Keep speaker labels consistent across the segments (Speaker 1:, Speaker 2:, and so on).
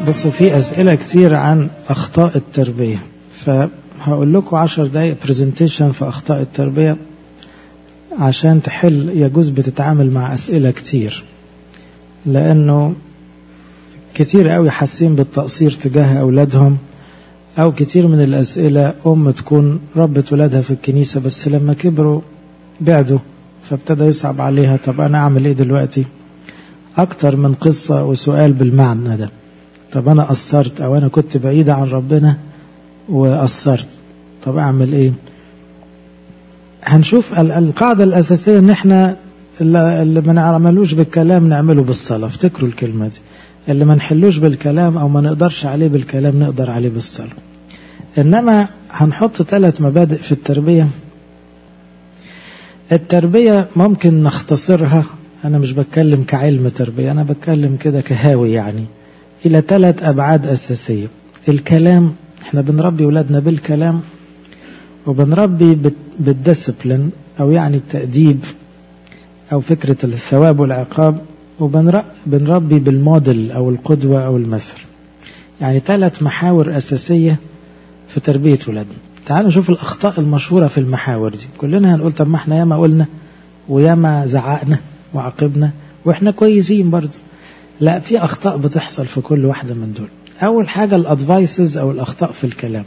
Speaker 1: بصوا في أسئلة كتير عن أخطاء التربية، فهقول لكم 10 دقايق برزنتيشن في أخطاء التربية عشان تحل. يجوز بتتعامل مع أسئلة كتير، لأنه كتير قوي حاسين بالتقصير تجاه أولادهم، أو كتير من الأسئلة تكون ربت ولادها في الكنيسة بس لما كبروا بعدوا فابتدى يصعب عليها. طب أنا أعمل إيه دلوقتي؟ أكتر من قصة وسؤال بالمعنى ده. طب أنا قصرت أو أنا كنت بعيدة عن ربنا وقصرت، طب أعمل إيه؟ هنشوف القاعدة الأساسية إن إحنا اللي ما نعملوش بالكلام نعمله بالصلاة. افتكروا الكلمة دي، اللي ما نحلوش بالكلام أو ما نقدرش عليه بالكلام نقدر عليه بالصلاة. إنما هنحط 3 مبادئ في التربية. التربية ممكن نختصرها، أنا مش بتكلم كعلم تربية، أنا بتكلم كده كهاوي يعني، إلى 3 أبعاد أساسية. الكلام، إحنا بنربي ولادنا بالكلام، وبنربي بالديسبلين أو يعني التأديب أو فكرة الثواب والعقاب، وبنربي بالموديل أو القدوة أو المثل. يعني 3 محاور أساسية في تربية ولادنا. تعالوا نشوف الأخطاء المشهورة في المحاور دي. كلنا هنقول طب ما احنا ياما قلنا وياما زعقنا وعاقبنا واحنا كويسين برضه. لا، في أخطاء بتحصل في كل واحدة من دول. أول حاجة الأدفايسز أو الأخطاء في الكلام.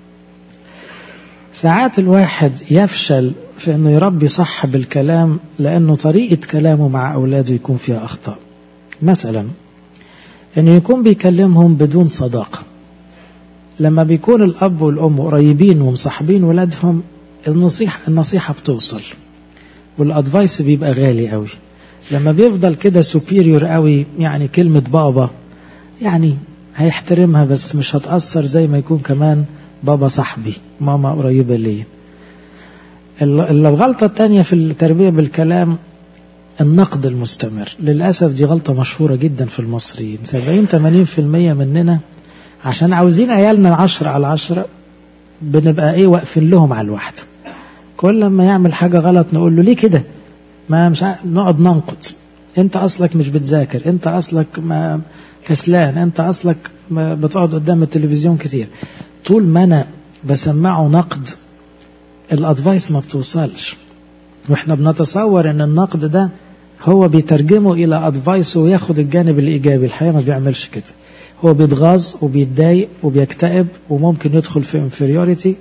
Speaker 1: ساعات الواحد يفشل في أنه يربي صح بالكلام لأنه طريقة كلامه مع أولاده يكون فيها أخطاء. مثلا أنه يكون بيكلمهم بدون صداقة. لما بيكون الأب والأم قريبين ومصاحبين ولادهم النصيحة بتوصل والأدفايس بيبقى غالي قوي. لما بيفضل كده سوبيريور قوي، يعني كلمة بابا يعني هيحترمها بس مش هتأثر زي ما يكون كمان بابا صاحبي، ماما قريبة لي. الغلطة التانية في التربية بالكلام النقد المستمر. للأسف دي غلطة مشهورة جدا في المصريين. 70-80% مننا عشان عاوزين عيالنا 10/10 بنبقى واقفين لهم على الواحد. كل ما يعمل حاجة غلط نقول له ليه كده؟ ما مش نقعد ننقد. انت اصلك مش بتذاكر، انت اصلك ما كسلان، انت اصلك ما بتقعد قدام التلفزيون كتير. طول ما انا بسمعه نقد الادفايس ما بتوصلش، واحنا بنتصور ان النقد ده هو بيترجمه الى ادفايس وياخد الجانب الايجابي. الحقيقة ما بيعملش كده، هو بيتغاظ وبيتضايق وبيكتئب وممكن يدخل في انفيريوريتي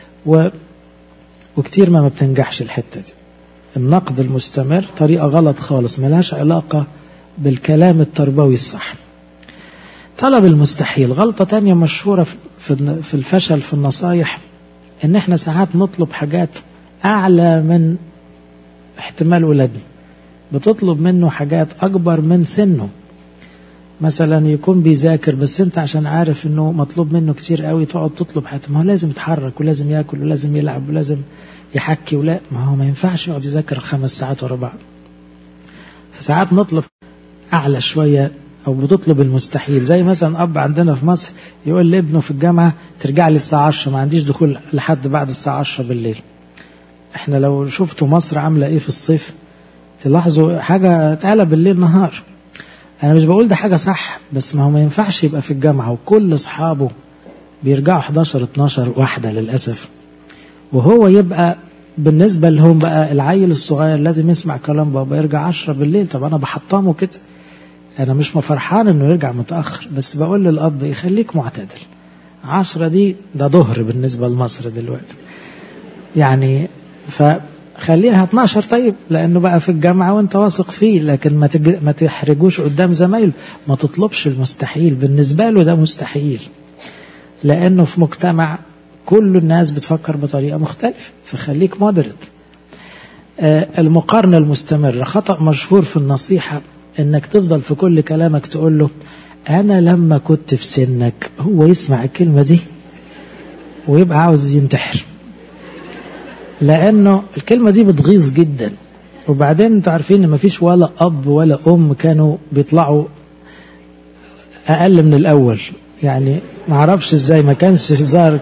Speaker 1: وكتير ما بتنجحش الحتة دي. النقد المستمر طريقة غلط خالص، ملهاش علاقة بالكلام التربوي الصح. طلب المستحيل غلطة تانية مشهورة في الفشل في النصايح، ان احنا ساعات نطلب حاجات اعلى من احتمال ولادنا. بتطلب منه حاجات اكبر من سنه. مثلا يكون بيذاكر بس انت عشان عارف انه مطلوب منه كتير قوي تقعد تطلب حاجات. ما هو لازم يتحرك ولازم ياكل ولازم يلعب ولازم يحكي، ولا ما هو ما ينفعش يقعد يذاكر 5 ساعات ورا بعض. فساعات نطلب اعلى شوية او بتطلب المستحيل. زي مثلا اب عندنا في مصر يقول لابنه في الجامعة ترجع لي الساعة 10، ما عنديش دخول لحد بعد الساعة 10 بالليل. احنا لو شفتوا مصر عاملة ايه في الصيف تلاحظوا حاجة اتقلب بالليل نهار. انا مش بقول ده حاجة صح، بس ما هو ما ينفعش يبقى في الجامعة وكل اصحابه بيرجعوا 11-12 واحدة للأسف، وهو يبقى بالنسبة لهم بقى العيل الصغير لازم يسمع كلام بابا يرجع 10 بالليل. طب انا بحطمه كده، انا مش فرحان انه يرجع متأخر، بس بقول للأب يخليك معتدل. 10 ده ظهر بالنسبة لمصر دلوقتي يعني، فخليها 12 طيب لانه بقى في الجامعة وانت واثق فيه. لكن ما تحرجوش قدام زمايله، ما تطلبش المستحيل. بالنسبة له ده مستحيل لانه في مجتمع كل الناس بتفكر بطريقة مختلفة، فخليك مودريت. المقارنة المستمرة خطأ مشهور في النصيحة، انك تفضل في كل كلامك تقول له انا لما كنت في سنك. هو يسمع الكلمة دي ويبقى عاوز ينتحر، لانه الكلمة دي بتغيظ جدا. وبعدين انتوا عارفين ان مفيش ولا اب ولا ام كانوا بيطلعوا اقل من الاول. يعني معرفش ازاي ما كانش هزار،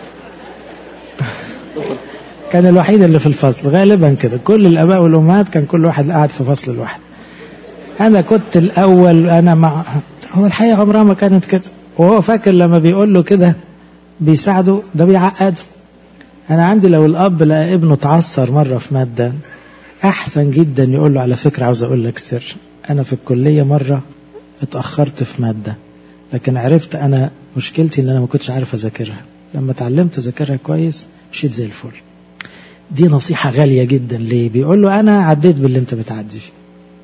Speaker 1: كان الوحيد اللي في الفصل غالبا كده. كل الاباء والامهات كان كل واحد قاعد في فصل الواحد. انا كنت الاول، انا مع. هو الحقيقة عمرها ما كانت كده، وهو فاكر لما بيقول له كده بيساعده، ده بيعقده. أنا عندي لو الأب لقى ابنه تعثر مرة في مادة، أحسن جدا يقول له على فكرة عاوز أقول لك سر، أنا في الكلية مرة اتأخرت في مادة، لكن عرفت أنا مشكلتي إن أنا ما كنتش عارف أذاكرها، لما اتعلمت أذاكرها كويس مشيت زي الفل. دي نصيحة غالية جدا. ليه؟ بيقول له أنا عديت باللي أنت بتعدي فيه،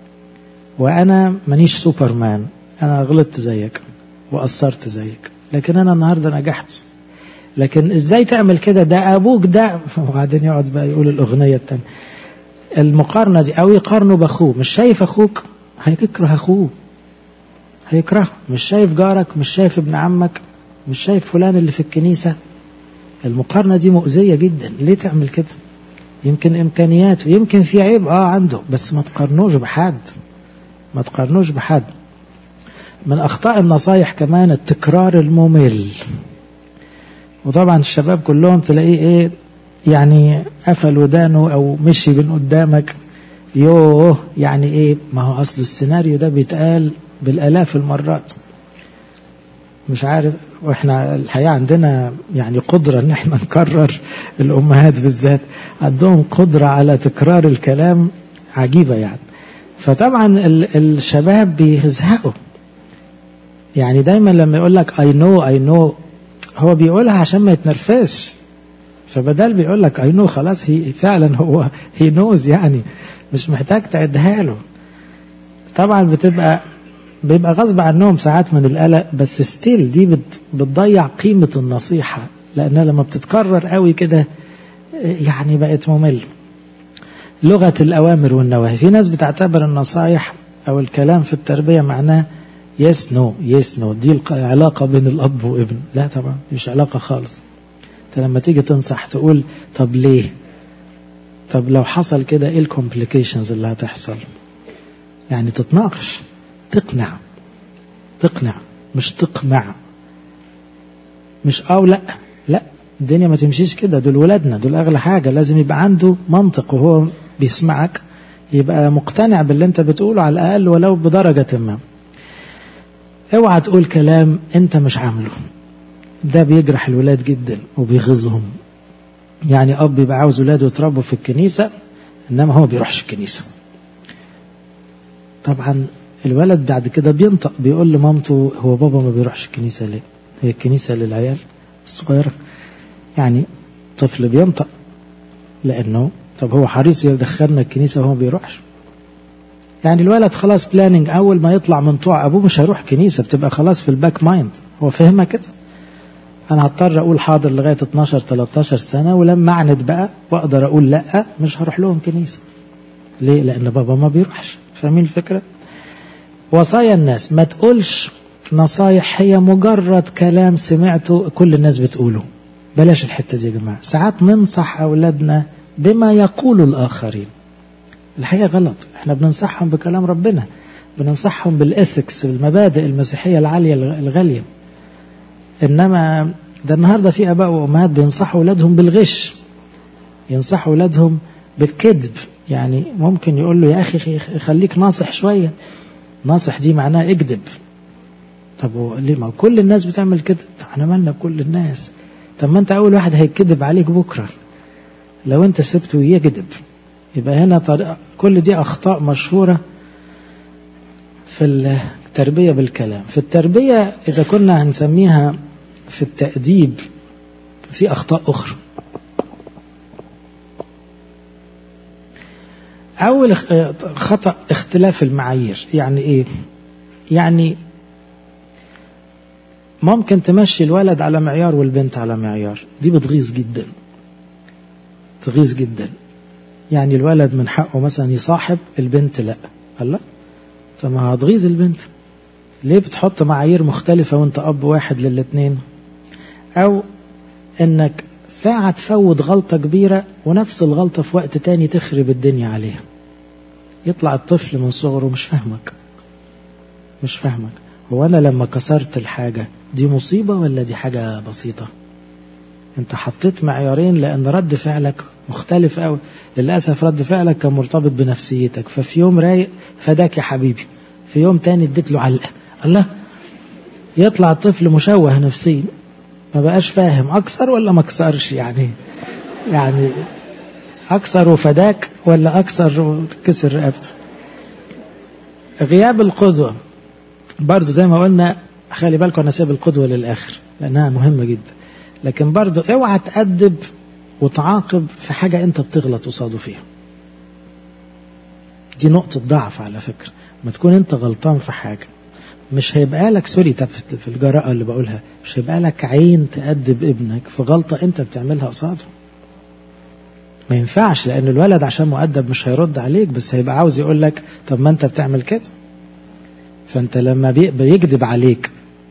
Speaker 1: وأنا مانيش سوبرمان، أنا غلطت زيك وقصرت زيك، لكن أنا النهاردة نجحت. لكن إزاي تعمل كده؟ ده أبوك ده. وبعدين يقعد بقى يقول الأغنية التانية، المقارنة دي، أو يقارنه بأخوه. مش شايف أخوك هيكره أخوه، هيكره. مش شايف جارك، مش شايف ابن عمك، مش شايف فلان اللي في الكنيسة. المقارنة دي مؤذية جدا. ليه تعمل كده؟ يمكن إمكانياته، يمكن في عيب عنده، بس ما تقارنوش بحد، ما تقارنوش بحد. من أخطاء النصايح كمان التكرار الممل. وطبعا الشباب كلهم تلاقيه ايه يعني، قفل ودانه او مشي من قدامك. يوه يعني ايه؟ ما هو اصل السيناريو ده بيتقال بالالاف المرات. مش عارف. واحنا الحقيقة عندنا يعني قدرة ان احنا نكرر، الامهات بالذات عندهم قدرة على تكرار الكلام عجيبة يعني. فطبعا الشباب بيزهقوا. يعني دايما لما يقول لك I know هو بيقولها عشان ما يتنرفزش، فبدل بيقول لك I know خلاص هي فعلا هو he knows، يعني مش محتاج تعدها له. طبعا بيبقى غصب عنهم ساعات من القلق، بس ستيل دي بتضيع قيمة النصيحة، لأنها لما بتتكرر قوي كده يعني بقت ممل. لغة الأوامر والنواهي. في ناس بتعتبر النصايح أو الكلام في التربية معناه yes no دي العلاقة بين الأب وابن. لا طبعا مش علاقة خالص. انت لما تيجي تنصح تقول طب ليه، طب لو حصل كده ايه الكومبليكيشنز اللي هتحصل. يعني تتناقش، تقنع مش تقمع. مش لا الدنيا ما تمشيش كده. دول ولادنا، دول أغلى حاجة. لازم يبقى عنده منطق وهو بيسمعك، يبقى مقتنع باللي انت بتقوله على الأقل ولو بدرجة ما. اوعى تقول كلام انت مش عامله، ده بيجرح الولاد جدا وبيغيظهم. يعني اب يبقى عاوز ولاده يتربوا في الكنيسة انما هو بيروحش الكنيسة. طبعا الولد بعد كده بينطق، بيقول لمامته هو بابا ما بيروحش الكنيسة ليه؟ هي الكنيسة للعيال الصغيرة. يعني طفل بينطق لانه طب هو حريص يدخلنا الكنيسة وهو ما بيروحش. يعني الولد خلاص بلاننج، اول ما يطلع من طوع ابوه مش هيروح كنيسة، بتبقى خلاص في الباك مايند، هو فهمها كده. انا هضطر اقول حاضر لغاية 12-13 سنة، ولما اعند بقى واقدر اقول لا مش هروح لهم كنيسة. ليه؟ لان بابا ما بيروحش. فاهمين الفكرة؟ وصايا الناس. ما تقولش نصايح هي مجرد كلام سمعته كل الناس بتقوله. بلاش الحتة دي يا جماعة. ساعات ننصح اولادنا بما يقول الاخرين، الحقيقة غلط. احنا بننصحهم بكلام ربنا، بننصحهم بالإثكس، بالمبادئ المسيحية العالية الغالية. إنما ده النهاردة في أباء وأمهات بينصحوا أولادهم بالغش، ينصحوا أولادهم بالكذب. يعني ممكن يقول له يا أخي خليك ناصح شوية. ناصح دي معناه اكذب. طب ليه؟ ما كل الناس بتعمل كده. طب احنا مالنا بكل الناس؟ طب ما انت أول واحد هيكذب عليك بكرة لو انت سبته يكذب. يبقى هنا طريقة. كل دي أخطاء مشهورة في التربية بالكلام. في التربية إذا كنا هنسميها في التأديب في أخطاء أخرى. أول خطأ اختلاف المعايير. يعني إيه؟ يعني ممكن تمشي الولد على معيار والبنت على معيار، دي بتغيظ جدا، تغيظ جدا. يعني الولد من حقه مثلا يصاحب، البنت لا. الله، طب ما هتغيظ البنت. ليه بتحط معايير مختلفة وانت أب واحد للاتنين؟ أو انك ساعة تفوت غلطة كبيرة ونفس الغلطة في وقت تاني تخرب الدنيا عليها. يطلع الطفل من صغره مش فاهمك. هو أنا لما كسرت الحاجة دي مصيبة ولا دي حاجة بسيطة؟ انت حطيت معيارين لأن رد فعلك مختلف أوي. للأسف رد فعلك كان مرتبط بنفسيتك، ففي يوم رايق فداك يا حبيبي، في يوم تاني اديت له علقة. الله، يطلع الطفل مشوه نفسيا، ما بقاش فاهم أكثر ولا ما أكثرش، يعني أكثر وفداك ولا أكثر وكسر رقبته. غياب القدوة برضو زي ما قلنا، خلي بالكم أنا سايب القدوة للآخر لأنها مهمة جدا، لكن برضو اوعى تأدب وتعاقب في حاجة أنت بتغلط قصاده فيها. دي نقطة ضعف على فكرة، ما تكون أنت غلطان في حاجة مش هيبقى لك، سوري في الجراءة اللي بقولها، مش هيبقى لك عين تأدب ابنك في غلطة أنت بتعملها قصاده. ما ينفعش، لأن الولد عشان مؤدب مش هيرد عليك، بس هيبقى عاوز يقول لك طب ما أنت بتعمل كده. فأنت لما بيكذب عليك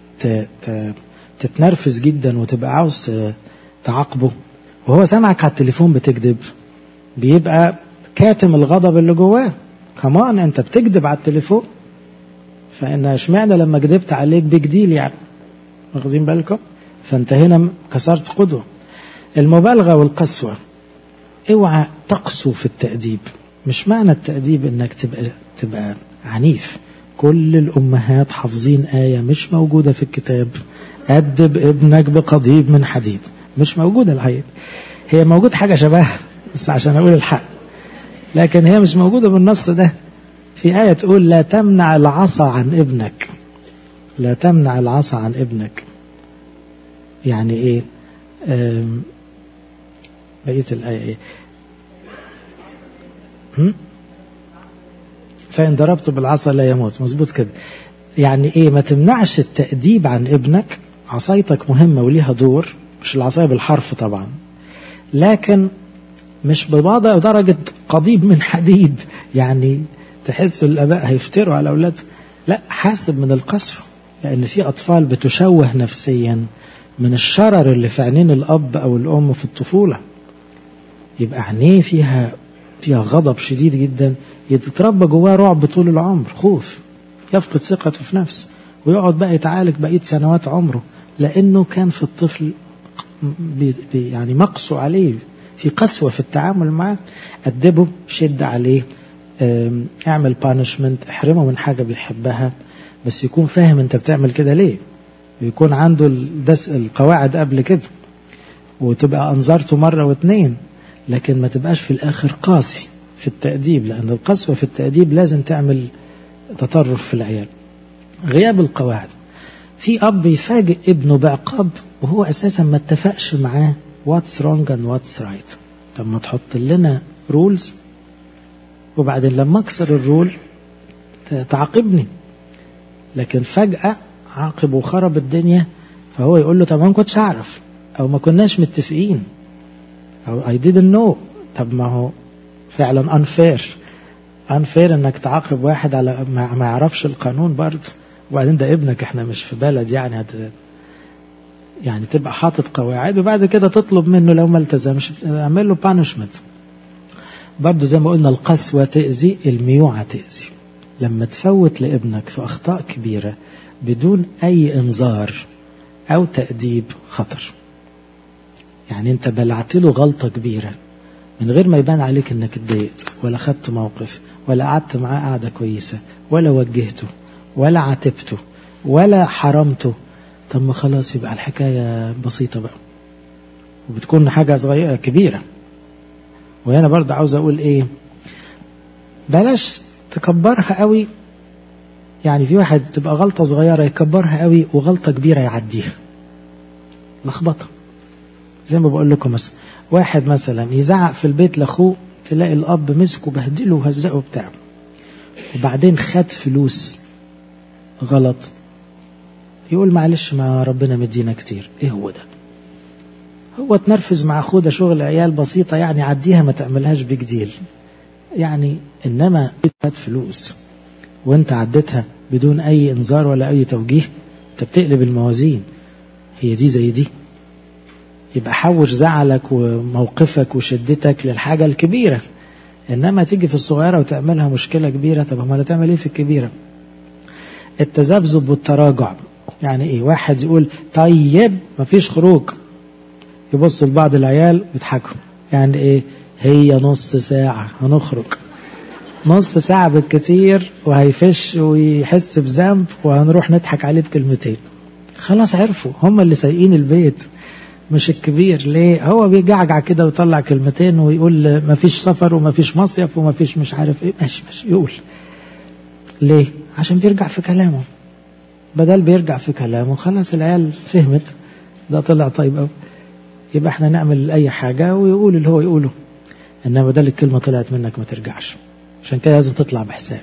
Speaker 1: تتنرفز جدا وتبقى عاوز تعاقبه، وهو سامعك على التليفون بتكذب، بيبقى كاتم الغضب اللي جواه. كمان أنت بتكذب على التليفون، فإن اشمعنى لما كذبت عليك بجديل يعني، واخدين بالكم؟ فأنت هنا كسرت قدوة. المبالغة والقسوة، اوعى تقسو في التأديب. مش معنى التأديب انك تبقى عنيف. كل الأمهات حافظين آية مش موجودة في الكتاب، أدب ابنك بقضيب من حديد. مش موجودة الحقيقة، هي موجود حاجة شبهها بس عشان أقول الحق، لكن هي مش موجودة بالنص ده. في آية تقول لا تمنع العصا عن ابنك، لا تمنع العصا عن ابنك. يعني ايه؟ بقية الآية ايه؟ فإن ضربت بالعصا لا يموت. مظبوط كده. يعني ايه؟ ما تمنعش التأديب عن ابنك. عصايتك مهمة وليها دور، مش العصاية بالحرف طبعا، لكن مش ببعض درجة قضيب من حديد. يعني تحسوا الآباء هيفتروا على أولادهم، لا، حاسب من القسوة، لأن في أطفال بتشوه نفسيا من الشرر اللي في عينين الأب أو الأم في الطفولة، يبقى عينيه فيها غضب شديد جدا، يتربى جواه رعب طول العمر، خوف، يفقد ثقته في نفسه، ويقعد بقى يتعالج بقية سنوات عمره، لأنه كان في الطفل يعني مقسو عليه، في قسوة في التعامل معه. أدبه، شد عليه، اعمل بانشمنت، احرمه من حاجة بيحبها، بس يكون فاهم انت بتعمل كده ليه، ويكون عنده القواعد قبل كده، وتبقى أنظرته مرة واثنين، لكن ما تبقاش في الآخر قاسي في التأديب، لأن القسوة في التأديب لازم تعمل تطرف في العيال. غياب القواعد، في أب يفاجئ ابنه بعقاب وهو أساسا ما اتفقش معاه what's wrong and what's right. طب ما تحط لنا rules، وبعدين لما أكسر الرول تعاقبني، لكن فجأة عاقب وخرب الدنيا، فهو يقول له طب ما كنتش أعرف، أو ما كناش متفقين، أو I didn't know. طب ما هو فعلا unfair انك تعاقب واحد على ما يعرفش القانون برضه، وبعدين ده ابنك، احنا مش في بلد يعني تبقى حاطط قواعد وبعد كده تطلب منه لو ما التزمش اعمل له punishment. برضه زي ما قلنا القسوة تأذي، الميوعة تأذي. لما تفوت لابنك في أخطاء كبيرة بدون أي إنذار أو تأديب خطر. يعني أنت بلعت له غلطة كبيرة من غير ما يبان عليك أنك اتضايقت، ولا خدت موقف، ولا قعدت معاه قعدة كويسة، ولا وجهته، ولا عاتبته، ولا حرمته. طب ما خلاص يبقى الحكاية بسيطة بقى، وبتكون حاجة صغيرة كبيرة. وهنا برضه عاوز أقول إيه، بلاش تكبرها قوي. يعني في واحد تبقى غلطة صغيرة يكبرها قوي، وغلطة كبيرة يعديها، لخبطة. زي ما بقول لكم مثلا واحد مثلا يزعق في البيت لأخوه، تلاقي الأب مسكه بهدله وهزقه بتاعه، وبعدين خد فلوس غلط، يقول معلش ما ربنا مدينا كتير. ايه هو ده؟ هو تنرفز مع أخوه، ده شغل عيال بسيطة يعني، عديها ما تعملهاش بجديل يعني. إنما خد فلوس وانت عدتها بدون أي إنذار ولا أي توجيه، انت بتقلب الموازين. هي دي زي دي؟ يبقى حوش زعلك وموقفك وشدتك للحاجة الكبيرة، إنما تيجي في الصغيرة وتعملها مشكلة كبيرة. طب ما تعمل ايه في الكبيرة؟ التذبذب والتراجع. يعني ايه؟ واحد يقول طيب مفيش خروج، يبصوا لبعض العيال بيضحكوا. يعني ايه؟ هي نص ساعة هنخرج، نص ساعة بالكتير، وهيفش ويحس بذنب، وهنروح نضحك عليه بكلمتين. خلاص عرفوا، هم اللي سايقين البيت مش الكبير. ليه؟ هو بيجعجع كده ويطلع كلمتين ويقول مفيش سفر ومفيش مصيف ومفيش مش عارف ايه، ماشي يقول. ليه؟ عشان بيرجع في كلامه. بدل بيرجع في كلامه خلاص العيال فهمت ده طلع طيب قوي، يبقى احنا نعمل اي حاجة ويقول اللي هو يقوله. انما بدل الكلمة طلعت منك ما ترجعش. عشان كده لازم تطلع بحساب،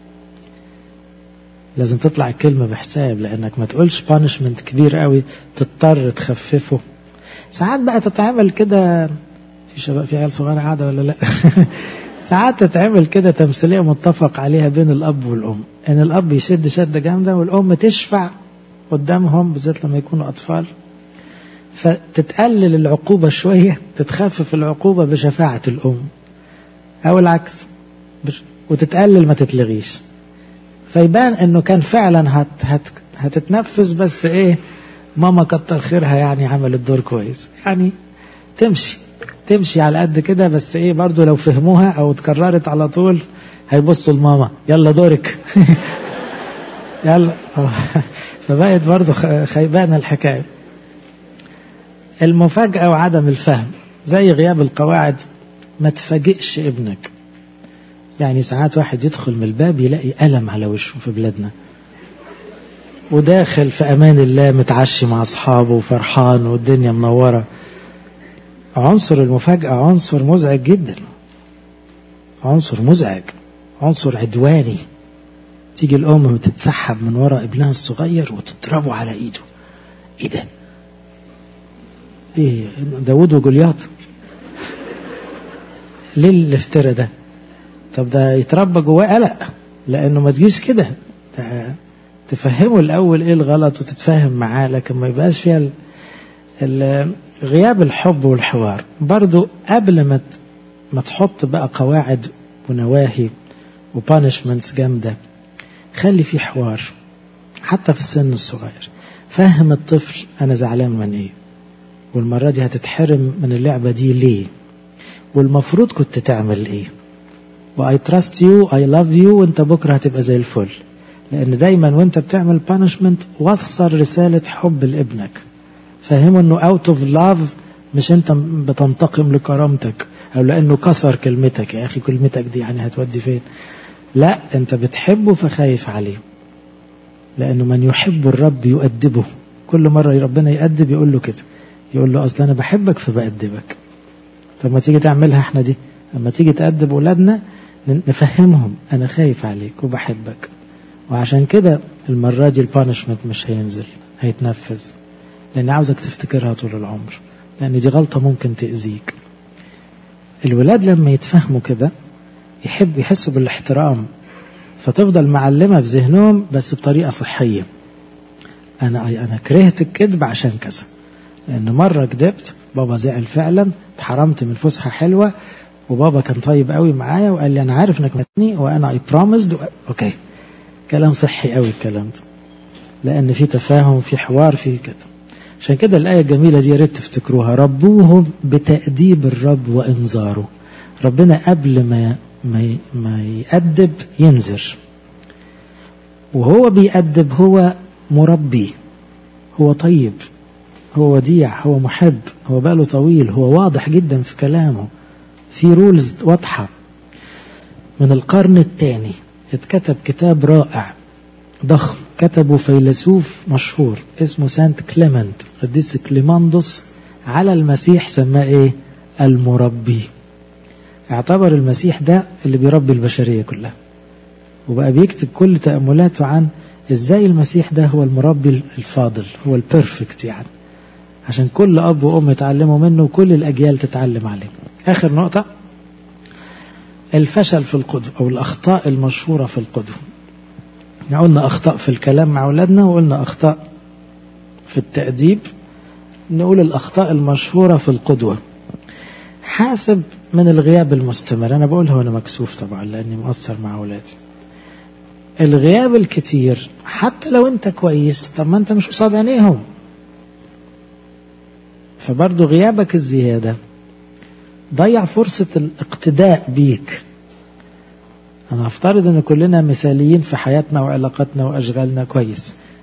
Speaker 1: لازم تطلع الكلمة بحساب، لانك ما تقولش بانشمنت كبير قوي تضطر تخففه. ساعات بقى تتعمل كده، في شباب في عيال صغيرة قاعدة ولا لا؟ ساعات تتعمل كده تمثيلية متفق عليها بين الأب والأم، إن الأب يشد شدة جامدة والأم تشفع قدامهم، بالذات لما يكونوا أطفال، فتتقلل العقوبة شوية، تتخفف العقوبة بشفاعة الأم، أو العكس، وتتقلل ما تتلغيش، فيبان إنه كان فعلا هتتنفذ، بس إيه، ماما كتر خيرها يعني عملت دور كويس، يعني تمشي على قد كده. بس ايه برضو لو فهموها او اتكررت على طول هيبصوا لماما يلا دورك. يلا. فبقت برضو خيبانة الحكاية. المفاجأة وعدم الفهم زي غياب القواعد. ما تفاجئش ابنك. يعني ساعات واحد يدخل من الباب يلاقي ألم على وشه في بلادنا، وداخل في أمان الله متعشي مع أصحابه وفرحان والدنيا منورة. عنصر المفاجأة عنصر مزعج جدا، عنصر مزعج، عنصر عدواني. تيجي الأم بتتسحب من وراء ابنها الصغير وتضربه على إيده. إيه ده؟ إيه داود وجولياط؟ ليه الافتراء ده؟ طب ده يتربى جواه قلق، لأنه ما تجيش كده، تفهمه الأول إيه الغلط وتتفاهم معاه، لكن ما يبقاش فيها غياب الحب والحوار. برضو قبل ما تحط بقى قواعد ونواهي وبانشمنتس جامدة، خلي في حوار حتى في السن الصغير. فهم الطفل أنا زعلان من إيه، والمرة دي هتتحرم من اللعبة دي ليه، والمفروض كنت تعمل إيه، و I trust you I love you، وانت بكرة هتبقى زي الفل. لأن دايما وانت بتعمل بانشمنت وصل رسالة حب لابنك، فهمه انه out of love، مش انت بتنتقم لكرامتك او لانه كسر كلمتك. يا اخي كلمتك دي يعني هتودي فين؟ لا، انت بتحبه فخايف عليه، لانه من يحب الرب يؤدبه. كل مرة ربنا يؤدب يقول له كده، يقول له اصلا انا بحبك فبأدبك. طب ما تيجي تعملها احنا دي، لما تيجي تأدب اولادنا نفهمهم انا خايف عليك وبحبك. وعشان كده المرة دي البانشمنت مش هينزل، هيتنفذ، لأن عاوزك تفتكرها طول العمر، لأن دي غلطة ممكن تأذيك. الولاد لما يتفهموا كده يحسوا بالاحترام، فتفضل معلمة في ذهنهم بس بطريقة صحية. أنا كرهت الكذب عشان كذا، لأن مرة كذبت بابا زعل فعلا، اتحرمت من فسحة حلوة، وبابا كان طيب قوي معايا وقال لي أنا عارف إنك متني وأنا I promised. أوكي، كلام صحي قوي الكلام ده، لأن في تفاهم، في حوار، في كده. عشان كده الآية الجميلة دي يا ريت تفتكروها، ربوهم بتأديب الرب وإنذاره. ربنا قبل ما يأدب ينذر، وهو بيأدب هو مربي، هو طيب، هو وديع، هو محب، هو باله طويل، هو واضح جدا في كلامه، في رولز واضحة. من القرن الثاني اتكتب كتاب رائع ضخم، كتبه فيلسوف مشهور اسمه سانت كليمنت، قديس كليماندوس، على المسيح، سماه ايه؟ المربي. اعتبر المسيح ده اللي بيربي البشرية كلها، وبقى بيكتب كل تأملاته عن ازاي المسيح ده هو المربي الفاضل، هو البيرفكت يعني، عشان كل اب وام يتعلموا منه وكل الاجيال تتعلم عليه. اخر نقطة، الفشل في القدوة او الاخطاء المشهورة في القدوة. قلنا أخطاء في الكلام مع أولادنا، وقلنا أخطاء في التأديب. نقول الأخطاء المشهورة في القدوة. حاسب من الغياب المستمر. أنا بقولها وأنا مكسوف طبعا لأني مؤثر مع أولادي. الغياب الكتير حتى لو أنت كويس، طب ما أنت مش قصاد عينيهم، فبرضو غيابك الزيادة ضيع فرصة الاقتداء بيك. أنا أفترض أن كلنا مثاليين في حياتنا وعلاقاتنا وأشغالنا كويس،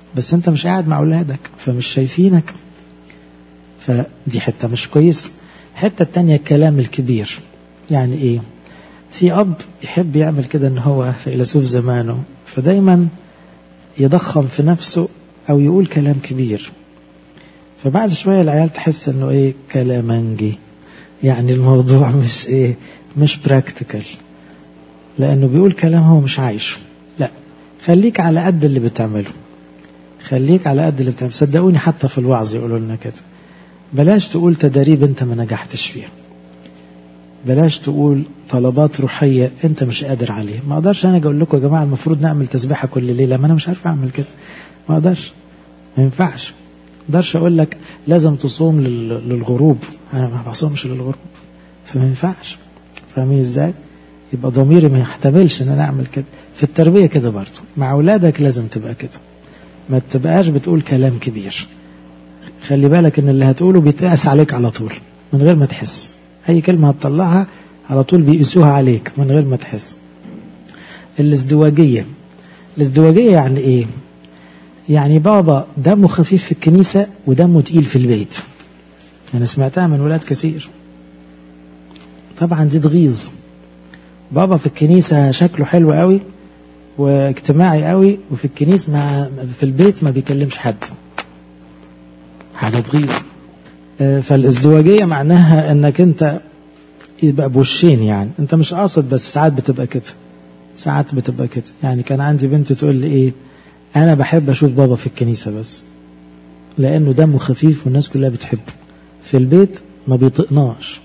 Speaker 1: بس انت مش قاعد مع اولادك فمش شايفينك، فدي حتة مش كويس. الحتة التانية الكلام الكبير. يعني ايه؟ في اب يحب يعمل كده، ان هو فيلسوف زمانه، فدايما يضخم في نفسه او يقول كلام كبير، فبعد شوية العيال تحس انه ايه، كلامنجي، يعني الموضوع مش ايه، مش براكتيكال، لانه بيقول كلام هو مش عايشه. لا، خليك على قد اللي بتعمله، خليك على قد اللي بتعمله. صدقوني حتى في الوعظ يقولوا لنا كده، بلاش تقول تدريب انت ما نجحتش فيها، بلاش تقول طلبات روحية انت مش قادر عليها. ما اقدرش انا اقول لكم يا جماعة المفروض نعمل تسبيحة كل ليلة، ما انا مش عارف اعمل كده، ما اقدرش، ما ينفعش. ما اقدرش اقول لك لازم تصوم للغروب، انا ما بصومش للغروب، فما ينفعش. فاهمين ازاي؟ يبقى ضميري ما يحتملش ان انا اعمل كده. في التربية كده برضه، مع اولادك لازم تبقى كده، ما تبقاش بتقول كلام كبير. خلي بالك ان اللي هتقوله بيتقاس عليك على طول من غير ما تحس، اي كلمة هتطلعها على طول بيقيسوها عليك من غير ما تحس. الازدواجية. الازدواجية يعني ايه؟ يعني بابا دمه خفيف في الكنيسة ودمه تقيل في البيت. انا سمعتها من ولاد كثير، طبعا دي تغيظ. بابا في الكنيسة شكله حلو قوي واجتماعي قوي، وفي الكنيسة في البيت ما بيكلمش حد، حاجة تغيظ. فالازدواجية معناها انك انت يبقى بوشين، يعني انت مش قاصد بس ساعات بتبقى كده، ساعات بتبقى كده. يعني كان عندي بنت تقول لي ايه، انا بحب اشوف بابا في الكنيسة بس لانه دمه خفيف والناس كلها بتحبه، في البيت ما بيطقناش.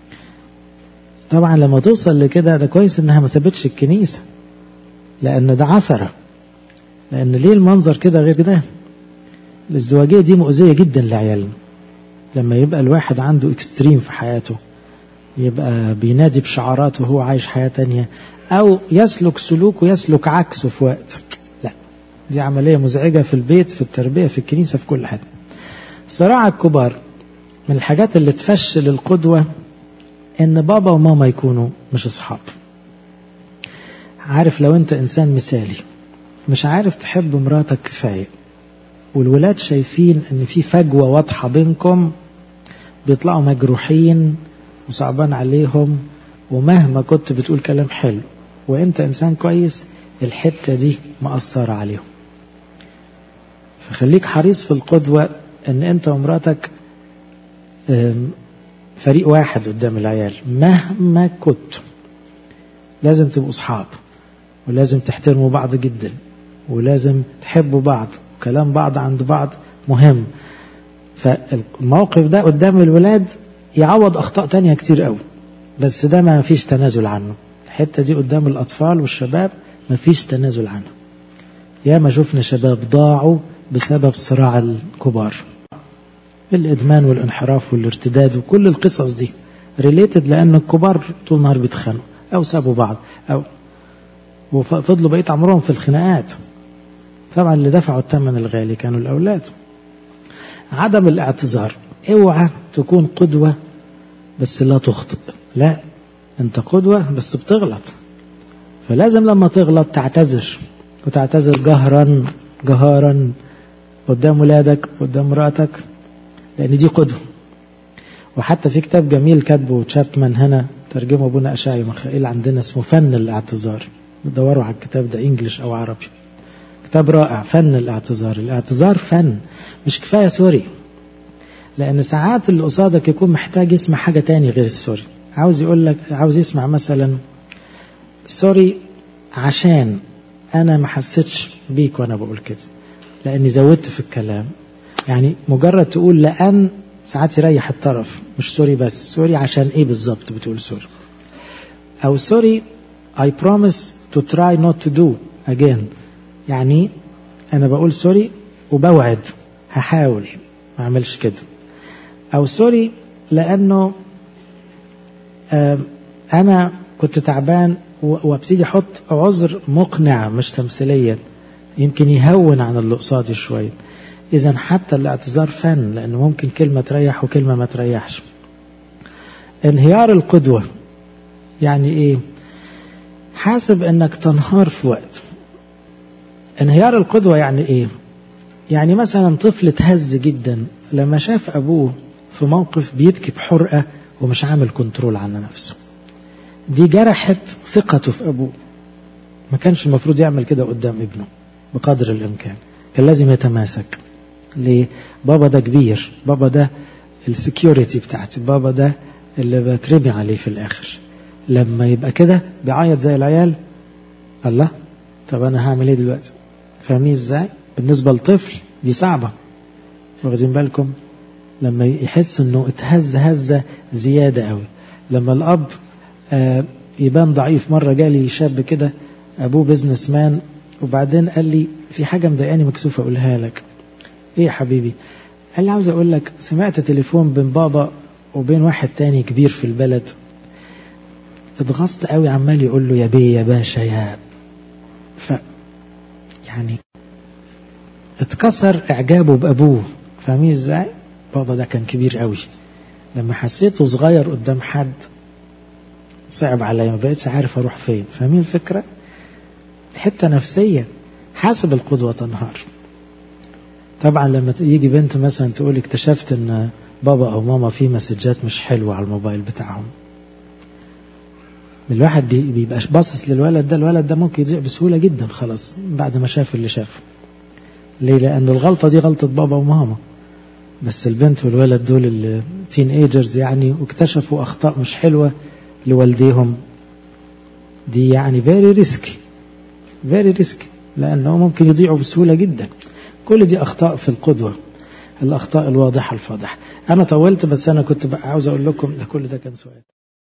Speaker 1: طبعا لما توصل لكده ده كويس انها ما سابتش الكنيسة، لان ده عثرة، لان ليه المنظر كده غير ده. الازدواجية دي مؤذية جدا لعيالنا، لما يبقى الواحد عنده اكستريم في حياته، يبقى بينادي بشعارات وهو عايش حياة تانية، او يسلك سلوك ويسلك عكسه في وقت. لا، دي عملية مزعجة في البيت، في التربية، في الكنيسة، في كل حاجة. صراع الكبار من الحاجات اللي تفشل القدوة ان بابا وماما يكونوا مش اصحاب. عارف لو انت انسان مثالي مش عارف تحب مراتك كفاية، والولاد شايفين ان في فجوة واضحة بينكم، بيطلعوا مجروحين وصعبان عليهم، ومهما كنت بتقول كلام حلو وانت انسان كويس الحتة دي مأثرة عليهم. فخليك حريص في القدوة ان انت ومراتك فريق واحد قدام العيال، مهما كنت لازم تبقوا اصحاب، ولازم تحترموا بعض جدا، ولازم تحبوا بعض، وكلام بعض عند بعض مهم. فالموقف ده قدام الولاد يعوض اخطاء تانية كتير قوي، بس ده ما فيش تنازل عنه. الحتة دي قدام الاطفال والشباب ما فيش تنازل عنه. يا ما شفنا شباب ضاعوا بسبب صراع الكبار، الادمان والانحراف والارتداد وكل القصص دي ريليتد، لان الكبار طول النهار بيتخانقوا او سابوا بعض او وفضلوا بقيت عمرهم في الخناقات. طبعا اللي دفعوا الثمن الغالي كانوا الاولاد. عدم الاعتذار. اوعى تكون قدوة بس لا تخطئ، لا، انت قدوة بس بتغلط، فلازم لما تغلط تعتذر، وتعتذر جهارا قدام ولادك قدام مراتك، لان دي قدوة. وحتى في كتاب جميل كاتبه تشابمان هنا، ترجمه ابونا اشعيا مخائيل عندنا، اسمه فن الاعتذار. دوروا على الكتاب ده انجليش او عربي، كتاب رائع، فن الاعتذار. الاعتذار فن، مش كفاية سوري، لان ساعات اللي قصادك يكون محتاج يسمع حاجة تاني غير السوري. عاوز يقول لك، عاوز يسمع مثلا سوري عشان انا ما حسيتش بيك وانا بقول كده، لاني زودت في الكلام. يعني مجرد تقول لان ساعات يريح الطرف، مش سوري بس، سوري عشان ايه بالظبط بتقول سوري. او سوري I promise to try not to do again، يعني انا بقول سوري وبوعد هحاول ما اعملش كده. او سوري لانه انا كنت تعبان، وابتدي احط عذر مقنع مش تمثيليا يمكن يهون عن اللي قصادي شويه. اذا حتى الاعتذار فن، لانه ممكن كلمه تريح وكلمه ما تريحش. انهيار القدوه يعني ايه؟ حاسب انك تنهار في وقت. انهيار القدوه يعني ايه؟ يعني مثلا طفل اتهز جدا لما شاف أبوه في موقف بيبكي بحرقة ومش عامل كنترول على نفسه، دي جرحت ثقته في أبوه. ما كانش المفروض يعمل كده قدام ابنه بقدر الإمكان، كان لازم يتماسك. ليه؟ بابا ده كبير، بابا ده السكيورتي بتاعتي، بابا ده اللي بترمي عليه في الآخر. لما يبقى كده بيعيط زي العيال، الله، طب أنا هعمل إيه دلوقتي؟ فاهمين إزاي؟ بالنسبة لطفل دي صعبة، واخدين بالكم؟ لما يحس إنه اتهز هزة زيادة قوي. لما الأب يبان ضعيف. مرة جالي شاب كده أبوه بيزنس مان، وبعدين قال لي في حاجة مضايقاني مكسوفة أقولها لك. إيه يا حبيبي؟ قال لي عاوز أقول لك سمعت تليفون بين بابا وبين واحد تاني كبير في البلد، اتغصت قوي، عمال يقول له يا بيه يا باشا يا يعني اتكسر إعجابه بأبوه. فاهمين إزاي؟ بابا ده كان كبير قوي، لما حسيته صغير قدام حد صعب عليا، ما بقيتش عارف أروح فين. فاهمين الفكرة؟ حتة نفسية. حاسب القدوة تنهار. طبعا لما يجي بنت مثلا تقول اكتشفت ان بابا او ماما في مسجات مش حلوة على الموبايل بتاعهم، الواحد بيبقاش باصص للولد ده، الولد ده ممكن يضيع بسهولة جدا خلاص بعد ما شاف اللي شافه. ليه؟ لأن الغلطة دي غلطة بابا وماما، بس البنت والولد دول التين ايجرز يعني، واكتشفوا أخطاء مش حلوة لوالديهم، دي يعني very risky لأنه ممكن يضيعوا بسهولة جدا. كل دي أخطاء في القدوة، الأخطاء الواضحة الفاضحة. أنا طولت، بس أنا كنت بقى عاوز أقول لكم ده كل ده كان سؤال.